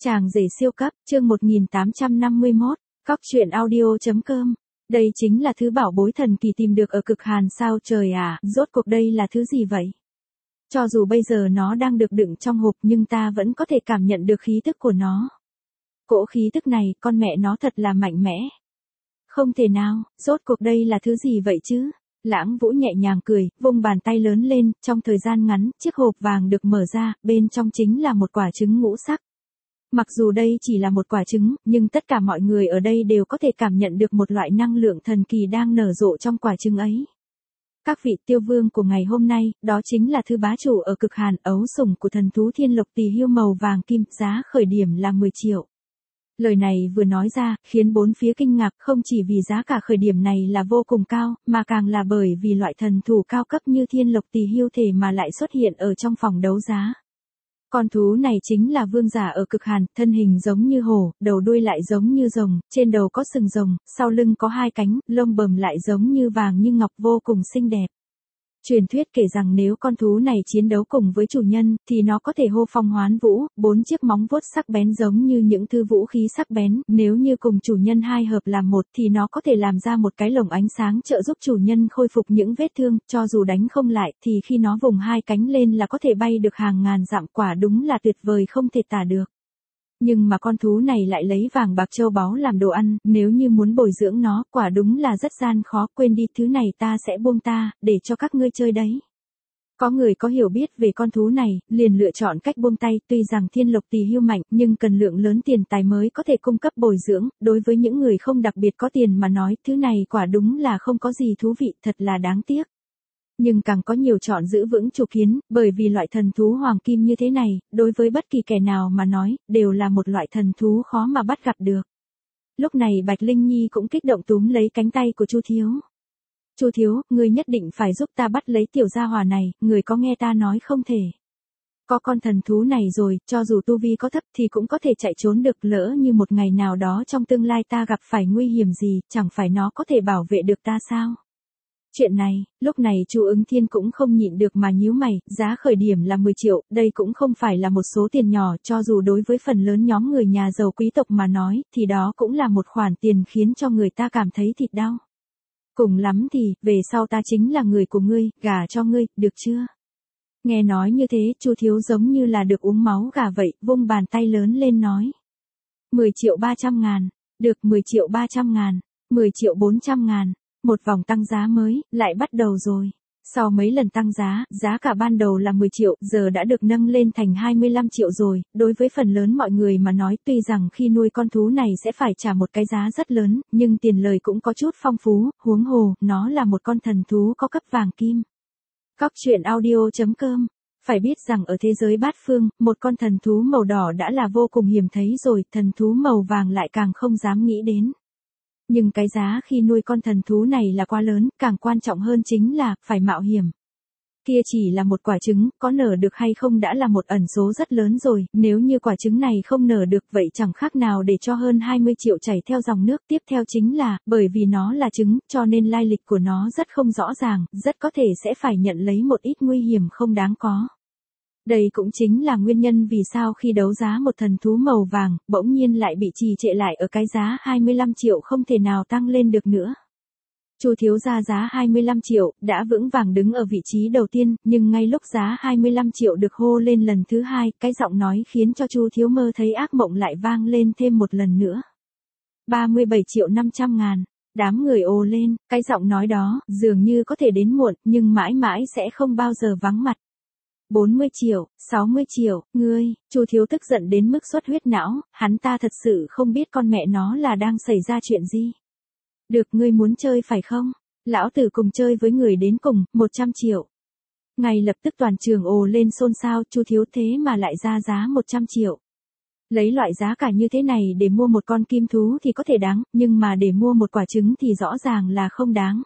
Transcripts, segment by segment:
Chàng rể siêu cấp, chương 1851, Cóc truyện audio.com. Đây chính là thứ bảo bối thần kỳ tìm được ở cực hàn sao trời à, rốt cuộc đây là thứ gì vậy? Cho dù bây giờ nó đang được đựng trong hộp nhưng ta vẫn có thể cảm nhận được khí tức của nó. Cỗ khí tức này, con mẹ nó thật là mạnh mẽ. Không thể nào, rốt cuộc đây là thứ gì vậy chứ? Lãng Vũ nhẹ nhàng cười, vung bàn tay lớn lên, trong thời gian ngắn, chiếc hộp vàng được mở ra, bên trong chính là một quả trứng ngũ sắc. Mặc dù đây chỉ là một quả trứng, nhưng tất cả mọi người ở đây đều có thể cảm nhận được một loại năng lượng thần kỳ đang nở rộ trong quả trứng ấy. Các vị tiêu vương của ngày hôm nay, đó chính là thứ bá chủ ở cực hàn, ấu sủng của thần thú thiên lộc tỳ hưu màu vàng kim, giá khởi điểm là 10 triệu. Lời này vừa nói ra, khiến bốn phía kinh ngạc, không chỉ vì giá cả khởi điểm này là vô cùng cao, mà càng là bởi vì loại thần thú cao cấp như thiên lộc tỳ hưu thể mà lại xuất hiện ở trong phòng đấu giá. Con thú này chính là vương giả ở cực hàn, thân hình giống như hổ, đầu đuôi lại giống như rồng, trên đầu có sừng rồng, sau lưng có hai cánh, lông bờm lại giống như vàng như ngọc, vô cùng xinh đẹp. Truyền thuyết kể rằng nếu con thú này chiến đấu cùng với chủ nhân, thì nó có thể hô phong hoán vũ, 4 chiếc móng vuốt sắc bén giống như những thứ vũ khí sắc bén, nếu như cùng chủ nhân hai hợp làm một thì nó có thể làm ra một cái lồng ánh sáng trợ giúp chủ nhân khôi phục những vết thương, cho dù đánh không lại thì khi nó vùng hai cánh lên là có thể bay được hàng ngàn dặm, quả đúng là tuyệt vời không thể tả được. Nhưng mà con thú này lại lấy vàng bạc châu báu làm đồ ăn, nếu như muốn bồi dưỡng nó, quả đúng là rất gian khó, quên đi, thứ này ta sẽ buông ta, để cho các ngươi chơi đấy. Có người có hiểu biết về con thú này, liền lựa chọn cách buông tay, tuy rằng thiên lộc tỳ hưu mạnh, nhưng cần lượng lớn tiền tài mới có thể cung cấp bồi dưỡng, đối với những người không đặc biệt có tiền mà nói, thứ này quả đúng là không có gì thú vị, thật là đáng tiếc. Nhưng càng có nhiều chọn giữ vững chủ kiến, bởi vì loại thần thú hoàng kim như thế này, đối với bất kỳ kẻ nào mà nói, đều là một loại thần thú khó mà bắt gặp được. Lúc này Bạch Linh Nhi cũng kích động túm lấy cánh tay của Chu Thiếu. Chu Thiếu, ngươi nhất định phải giúp ta bắt lấy tiểu gia hỏa này, người có nghe ta nói không thể. Có con thần thú này rồi, cho dù tu vi có thấp thì cũng có thể chạy trốn được, lỡ như một ngày nào đó trong tương lai ta gặp phải nguy hiểm gì, chẳng phải nó có thể bảo vệ được ta sao? Chuyện này, lúc này Chu Ứng Thiên cũng không nhịn được mà nhíu mày, giá khởi điểm là 10 triệu, đây cũng không phải là một số tiền nhỏ, cho dù đối với phần lớn nhóm người nhà giàu quý tộc mà nói, thì đó cũng là một khoản tiền khiến cho người ta cảm thấy thịt đau. Cùng lắm thì, về sau ta chính là người của ngươi, gả cho ngươi, được chưa? Nghe nói như thế, Chu Thiếu giống như là được uống máu gà vậy, vung bàn tay lớn lên nói. 10 triệu 300 ngàn, được 10 triệu 300 ngàn, 10 triệu 400 ngàn. Một vòng tăng giá mới, lại bắt đầu rồi. Sau mấy lần tăng giá, giá cả ban đầu là 10 triệu, giờ đã được nâng lên thành 25 triệu rồi. Đối với phần lớn mọi người mà nói, tuy rằng khi nuôi con thú này sẽ phải trả một cái giá rất lớn, nhưng tiền lời cũng có chút phong phú, huống hồ, nó là một con thần thú có cấp vàng kim. Cóc truyện audio.com. Phải biết rằng ở thế giới bát phương, một con thần thú màu đỏ đã là vô cùng hiếm thấy rồi, thần thú màu vàng lại càng không dám nghĩ đến. Nhưng cái giá khi nuôi con thần thú này là quá lớn, càng quan trọng hơn chính là, phải mạo hiểm. Kia chỉ là một quả trứng, có nở được hay không đã là một ẩn số rất lớn rồi, nếu như quả trứng này không nở được vậy chẳng khác nào để cho hơn 20 triệu chảy theo dòng nước. Tiếp theo chính là, bởi vì nó là trứng, cho nên lai lịch của nó rất không rõ ràng, rất có thể sẽ phải nhận lấy một ít nguy hiểm không đáng có. Đây cũng chính là nguyên nhân vì sao khi đấu giá một thần thú màu vàng, bỗng nhiên lại bị trì trệ lại ở cái giá 25 triệu không thể nào tăng lên được nữa. Chu Thiếu ra giá 25 triệu, đã vững vàng đứng ở vị trí đầu tiên, nhưng ngay lúc giá 25 triệu được hô lên lần thứ hai, cái giọng nói khiến cho Chu Thiếu mơ thấy ác mộng lại vang lên thêm một lần nữa. 37 triệu 500 ngàn. Đám người ồ lên, cái giọng nói đó, dường như có thể đến muộn, nhưng mãi mãi sẽ không bao giờ vắng mặt. 40 triệu, 60 triệu, ngươi, Chu Thiếu tức giận đến mức xuất huyết não, hắn ta thật sự không biết con mẹ nó là đang xảy ra chuyện gì. Được, ngươi muốn chơi phải không? Lão tử cùng chơi với người đến cùng, 100 triệu. Ngay lập tức toàn trường ồ lên xôn xao, Chu Thiếu thế mà lại ra giá 100 triệu. Lấy loại giá cả như thế này để mua một con kim thú thì có thể đáng, nhưng mà để mua một quả trứng thì rõ ràng là không đáng.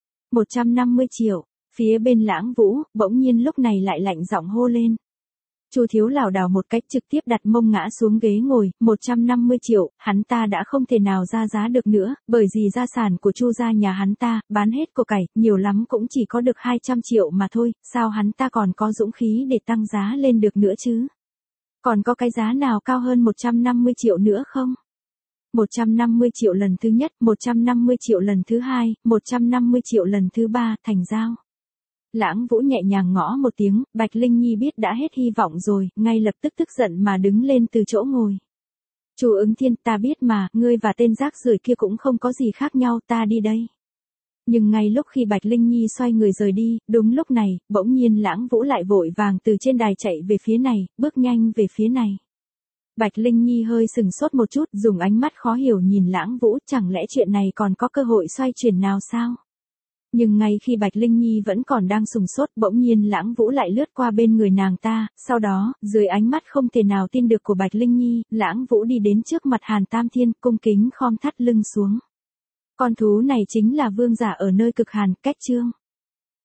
150 triệu. Phía bên Lãng Vũ, bỗng nhiên lúc này lại lạnh giọng hô lên. Chu Thiếu lảo đảo một cách trực tiếp đặt mông ngã xuống ghế ngồi, 150 triệu, hắn ta đã không thể nào ra giá được nữa, bởi vì gia sản của Chu gia nhà hắn ta, bán hết của cải, nhiều lắm cũng chỉ có được 200 triệu mà thôi, sao hắn ta còn có dũng khí để tăng giá lên được nữa chứ? Còn có cái giá nào cao hơn 150 triệu nữa không? 150 triệu lần thứ nhất, 150 triệu lần thứ hai, 150 triệu lần thứ ba, thành giao. Lãng Vũ nhẹ nhàng ngõ một tiếng, Bạch Linh Nhi biết đã hết hy vọng rồi, ngay lập tức tức giận mà đứng lên từ chỗ ngồi. Chu Ứng Thiên, ta biết mà, ngươi và tên rác rưởi kia cũng không có gì khác nhau, ta đi đây. Nhưng ngay lúc khi Bạch Linh Nhi xoay người rời đi, đúng lúc này, bỗng nhiên Lãng Vũ lại vội vàng từ trên đài chạy về phía này, bước nhanh về phía này. Bạch Linh Nhi hơi sừng sốt một chút, dùng ánh mắt khó hiểu nhìn Lãng Vũ, chẳng lẽ chuyện này còn có cơ hội xoay chuyển nào sao? Nhưng ngay khi Bạch Linh Nhi vẫn còn đang sừng sốt, bỗng nhiên Lãng Vũ lại lướt qua bên người nàng ta, sau đó, dưới ánh mắt không thể nào tin được của Bạch Linh Nhi, Lãng Vũ đi đến trước mặt Hàn Tam Thiên, cung kính khom thắt lưng xuống. Con thú này chính là vương giả ở nơi cực hàn, Cách Trương.